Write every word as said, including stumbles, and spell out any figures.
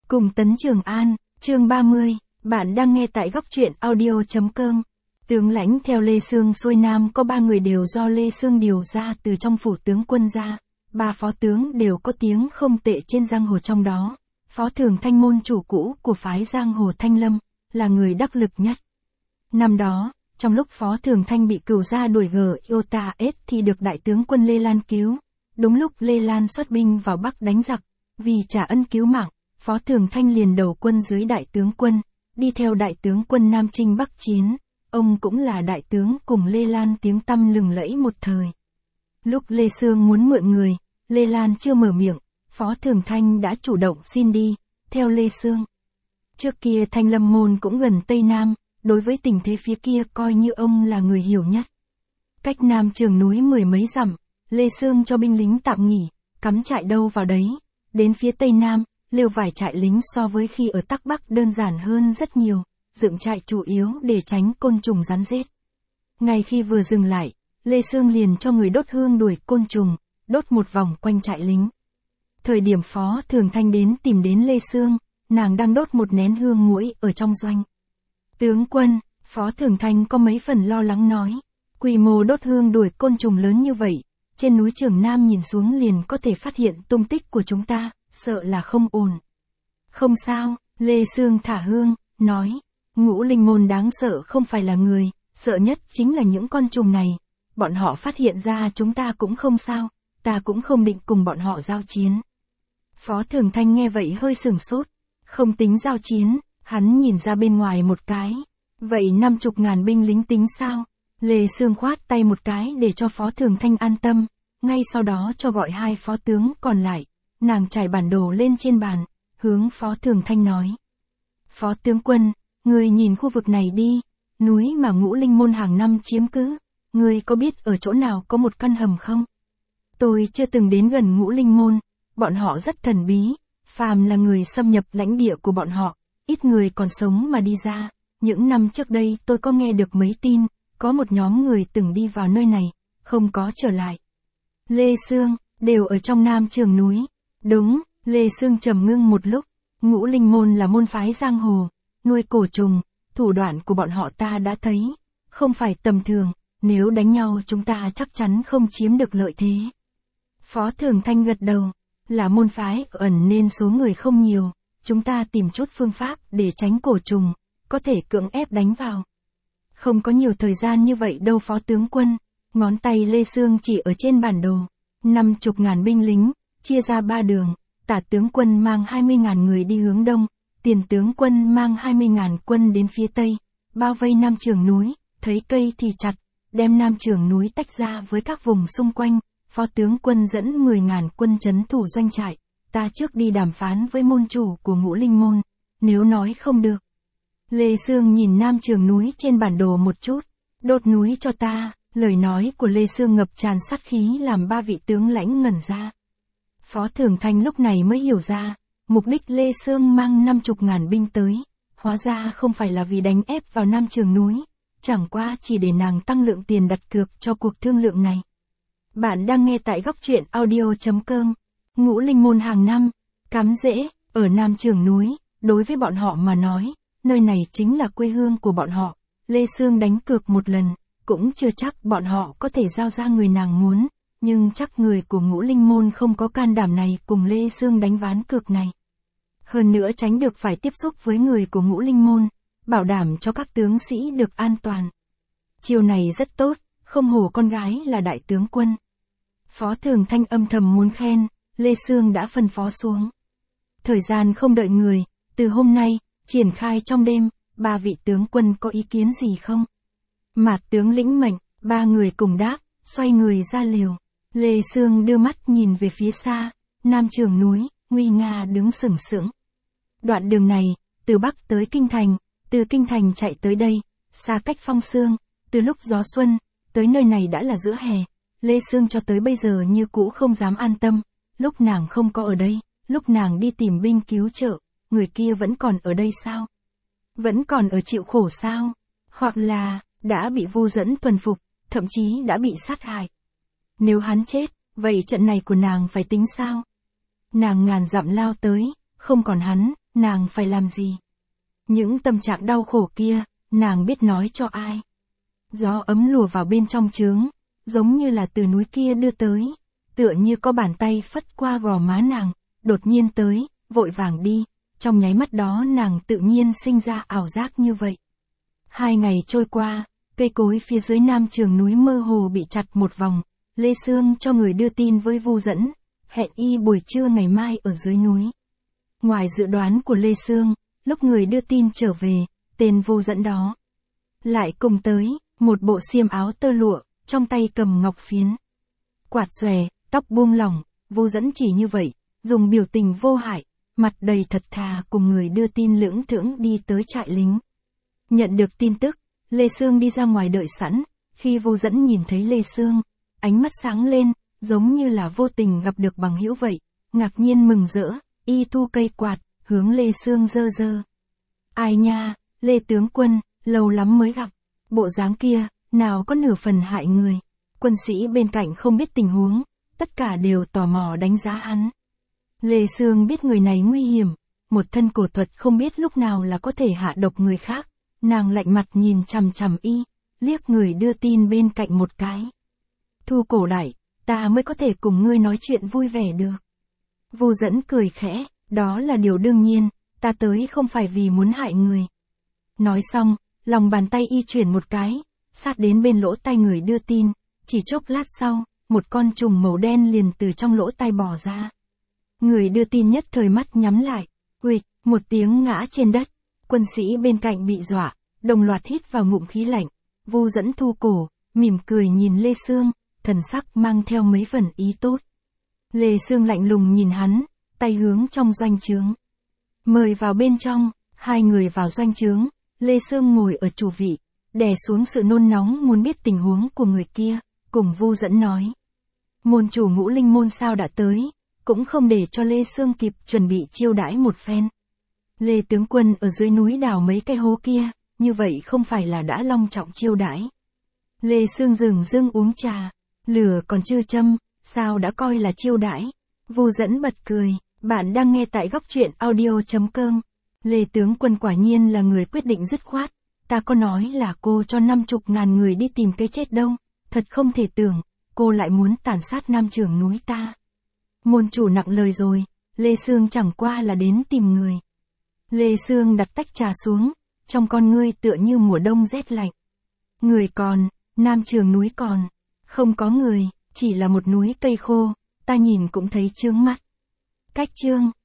Cùng Tấn Trường An, chương ba mươi, bạn đang nghe tại góc truyện audio chấm com. Tướng lãnh theo Lê Sương xuôi Nam có ba người đều do Lê Sương điều ra từ trong phủ tướng quân ra, ba phó tướng đều có tiếng không tệ trên giang hồ, trong đó, Phó Thường Thanh môn chủ cũ của phái giang hồ Thanh Lâm, là người đắc lực nhất. Năm đó, trong lúc Phó Thường Thanh bị cửu gia đuổi gờ Iota S thì được đại tướng quân Lê Lan cứu, đúng lúc Lê Lan xuất binh vào Bắc đánh giặc, vì trả ân cứu mạng, Phó Thường Thanh liền đầu quân dưới đại tướng quân, đi theo đại tướng quân Nam Chinh Bắc chiến, ông cũng là đại tướng cùng Lê Lan tiếng tăm lừng lẫy một thời. Lúc Lê Sương muốn mượn người, Lê Lan chưa mở miệng, Phó Thường Thanh đã chủ động xin đi, theo Lê Sương. Trước kia Thanh Lâm môn cũng gần Tây Nam, đối với tình thế phía kia coi như ông là người hiểu nhất. Cách Nam Trường núi mười mấy dặm, Lê Sương cho binh lính tạm nghỉ, cắm trại đâu vào đấy. Đến phía Tây Nam, lều vải trại lính so với khi ở Tắc Bắc đơn giản hơn rất nhiều, dựng trại chủ yếu để tránh côn trùng rắn rết. Ngay khi vừa dừng lại, Lê Sương liền cho người đốt hương đuổi côn trùng, đốt một vòng quanh trại lính. Thời điểm Phó Thường Thanh đến tìm đến Lê Sương, nàng đang đốt một nén hương muỗi ở trong doanh. Tướng quân, Phó Thường Thanh có mấy phần lo lắng nói, quy mô đốt hương đuổi côn trùng lớn như vậy, trên núi Trường Nam nhìn xuống liền có thể phát hiện tung tích của chúng ta, sợ là không ổn. Không sao, Lê Sương thả hương, nói, Ngũ Linh môn đáng sợ không phải là người, sợ nhất chính là những con trùng này, bọn họ phát hiện ra chúng ta cũng không sao, ta cũng không định cùng bọn họ giao chiến. Phó Thường Thanh nghe vậy hơi sửng sốt, không tính giao chiến, hắn nhìn ra bên ngoài một cái, vậy năm chục ngàn binh lính tính sao? Lê Sương khoát tay một cái để cho Phó Thường Thanh an tâm, ngay sau đó cho gọi hai phó tướng còn lại, nàng trải bản đồ lên trên bàn, hướng Phó Thường Thanh nói. Phó tướng quân, người nhìn khu vực này đi, núi mà Ngũ Linh môn hàng năm chiếm cứ, người có biết ở chỗ nào có một căn hầm không? Tôi chưa từng đến gần Ngũ Linh môn, bọn họ rất thần bí, phàm là người xâm nhập lãnh địa của bọn họ, ít người còn sống mà đi ra. Những năm trước đây tôi có nghe được mấy tin, có một nhóm người từng đi vào nơi này, không có trở lại. Lê Sương, đều ở trong Nam Trường núi. Đúng, Lê Sương trầm ngưng một lúc, Ngũ Linh môn là môn phái giang hồ, nuôi cổ trùng, thủ đoạn của bọn họ ta đã thấy, không phải tầm thường, nếu đánh nhau chúng ta chắc chắn không chiếm được lợi thế. Phó Thường Thanh gật đầu, là môn phái ẩn nên số người không nhiều, chúng ta tìm chút phương pháp để tránh cổ trùng, có thể cưỡng ép đánh vào. Không có nhiều thời gian như vậy đâu Phó tướng quân, ngón tay Lê Sương chỉ ở trên bản đồ, năm chục ngàn binh lính, chia ra ba đường, tả tướng quân mang hai mươi ngàn người đi hướng đông, tiền tướng quân mang hai mươi ngàn quân đến phía tây, bao vây Nam Trường núi, thấy cây thì chặt, đem Nam Trường núi tách ra với các vùng xung quanh, Phó tướng quân dẫn mười ngàn quân trấn thủ doanh trại, ta trước đi đàm phán với môn chủ của Ngũ Linh môn, nếu nói không được. Lê Sương nhìn Nam Trường núi trên bản đồ một chút, đốt núi cho ta, lời nói của Lê Sương ngập tràn sát khí làm ba vị tướng lãnh ngẩn ra. Phó Thường Thanh lúc này mới hiểu ra, mục đích Lê Sương mang năm chục ngàn binh tới, hóa ra không phải là vì đánh ép vào Nam Trường núi, chẳng qua chỉ để nàng tăng lượng tiền đặt cược cho cuộc thương lượng này. Bạn đang nghe tại góc truyện audio chấm com. Ngũ Linh môn hàng năm, cắm rễ, ở Nam Trường núi, đối với bọn họ mà nói, nơi này chính là quê hương của bọn họ. Lê Sương đánh cược một lần, cũng chưa chắc bọn họ có thể giao ra người nàng muốn, nhưng chắc người của Ngũ Linh môn không có can đảm này cùng Lê Sương đánh ván cược này. Hơn nữa tránh được phải tiếp xúc với người của Ngũ Linh môn, bảo đảm cho các tướng sĩ được an toàn. Chiều này rất tốt, không hổ con gái là đại tướng quân. Phó Thường Thanh âm thầm muốn khen, Lê Sương đã phân phó xuống. Thời gian không đợi người, từ hôm nay, triển khai trong đêm, ba vị tướng quân có ý kiến gì không? Mạt tướng lĩnh mệnh, ba người cùng đáp, xoay người ra liều. Lê Sương đưa mắt nhìn về phía xa, Nam Trường núi, nguy nga đứng sừng sững. Đoạn đường này, từ Bắc tới Kinh Thành, từ Kinh Thành chạy tới đây, xa cách Phong Sương, từ lúc gió xuân, tới nơi này đã là giữa hè. Lê Sương cho tới bây giờ như cũ không dám an tâm, lúc nàng không có ở đây, lúc nàng đi tìm binh cứu trợ, người kia vẫn còn ở đây sao? Vẫn còn ở chịu khổ sao? Hoặc là, đã bị vu dẫn thuần phục, thậm chí đã bị sát hại. Nếu hắn chết, vậy trận này của nàng phải tính sao? Nàng ngàn dặm lao tới, không còn hắn, nàng phải làm gì? Những tâm trạng đau khổ kia, nàng biết nói cho ai? Gió ấm lùa vào bên trong trướng, giống như là từ núi kia đưa tới, tựa như có bàn tay phất qua gò má nàng, đột nhiên tới, vội vàng đi, trong nháy mắt đó nàng tự nhiên sinh ra ảo giác như vậy. Hai ngày trôi qua, cây cối phía dưới nam trường núi mơ hồ bị chặt một vòng, Lê Sương cho người đưa tin với Vu Dẫn, hẹn y buổi trưa ngày mai ở dưới núi. Ngoài dự đoán của Lê Sương, lúc người đưa tin trở về, tên Vu Dẫn đó lại cùng tới, một bộ xiêm áo tơ lụa, trong tay cầm ngọc phiến. Quạt xòe, tóc buông lỏng, Vu Dẫn chỉ như vậy, dùng biểu tình vô hại, mặt đầy thật thà cùng người đưa tin lưỡng thưởng đi tới trại lính. Nhận được tin tức, Lê Sương đi ra ngoài đợi sẵn, khi Vu Dẫn nhìn thấy Lê Sương, ánh mắt sáng lên, giống như là vô tình gặp được bằng hữu vậy, ngạc nhiên mừng rỡ, y thu cây quạt, hướng Lê Sương giơ giơ. Ai nha, Lê tướng quân, lâu lắm mới gặp, bộ dáng kia, nào có nửa phần hại người. Quân sĩ bên cạnh không biết tình huống, tất cả đều tò mò đánh giá hắn. Lê Sương biết người này nguy hiểm, một thân cổ thuật không biết lúc nào là có thể hạ độc người khác, nàng lạnh mặt nhìn chằm chằm y, liếc người đưa tin bên cạnh một cái. Thu cổ đại, ta mới có thể cùng ngươi nói chuyện vui vẻ được. Vu Dẫn cười khẽ, đó là điều đương nhiên, ta tới không phải vì muốn hại người. Nói xong, lòng bàn tay y chuyển một cái, sát đến bên lỗ tai người đưa tin, chỉ chốc lát sau, một con trùng màu đen liền từ trong lỗ tai bò ra. Người đưa tin nhất thời mắt nhắm lại, uịch, một tiếng ngã trên đất, quân sĩ bên cạnh bị dọa, đồng loạt hít vào ngụm khí lạnh. Vu Dẫn thu cổ, mỉm cười nhìn Lê Sương, thần sắc mang theo mấy phần ý tốt. Lê Sương lạnh lùng nhìn hắn, tay hướng trong doanh trướng. Mời vào bên trong, hai người vào doanh trướng, Lê Sương ngồi ở chủ vị, đè xuống sự nôn nóng muốn biết tình huống của người kia, cùng Vu Dẫn nói. Môn chủ Ngũ Linh môn sao đã tới, cũng không để cho Lê Sương kịp chuẩn bị chiêu đãi một phen. Lê tướng quân ở dưới núi đào mấy cái hố kia, như vậy không phải là đã long trọng chiêu đãi. Lê Sương dừng dưng uống trà, lửa còn chưa châm, sao đã coi là chiêu đãi. Vu Dẫn bật cười, bạn đang nghe tại góc truyện audio chấm com. Lê tướng quân quả nhiên là người quyết định dứt khoát, ta có nói là cô cho năm chục ngàn người đi tìm cái chết đâu, thật không thể tưởng, cô lại muốn tàn sát nam trưởng núi ta. Môn chủ nặng lời rồi, Lê Sương chẳng qua là đến tìm người. Lê Sương đặt tách trà xuống, trong con ngươi tựa như mùa đông rét lạnh. Người còn, nam trường núi còn, không có người, chỉ là một núi cây khô, ta nhìn cũng thấy chướng mắt. Cách chương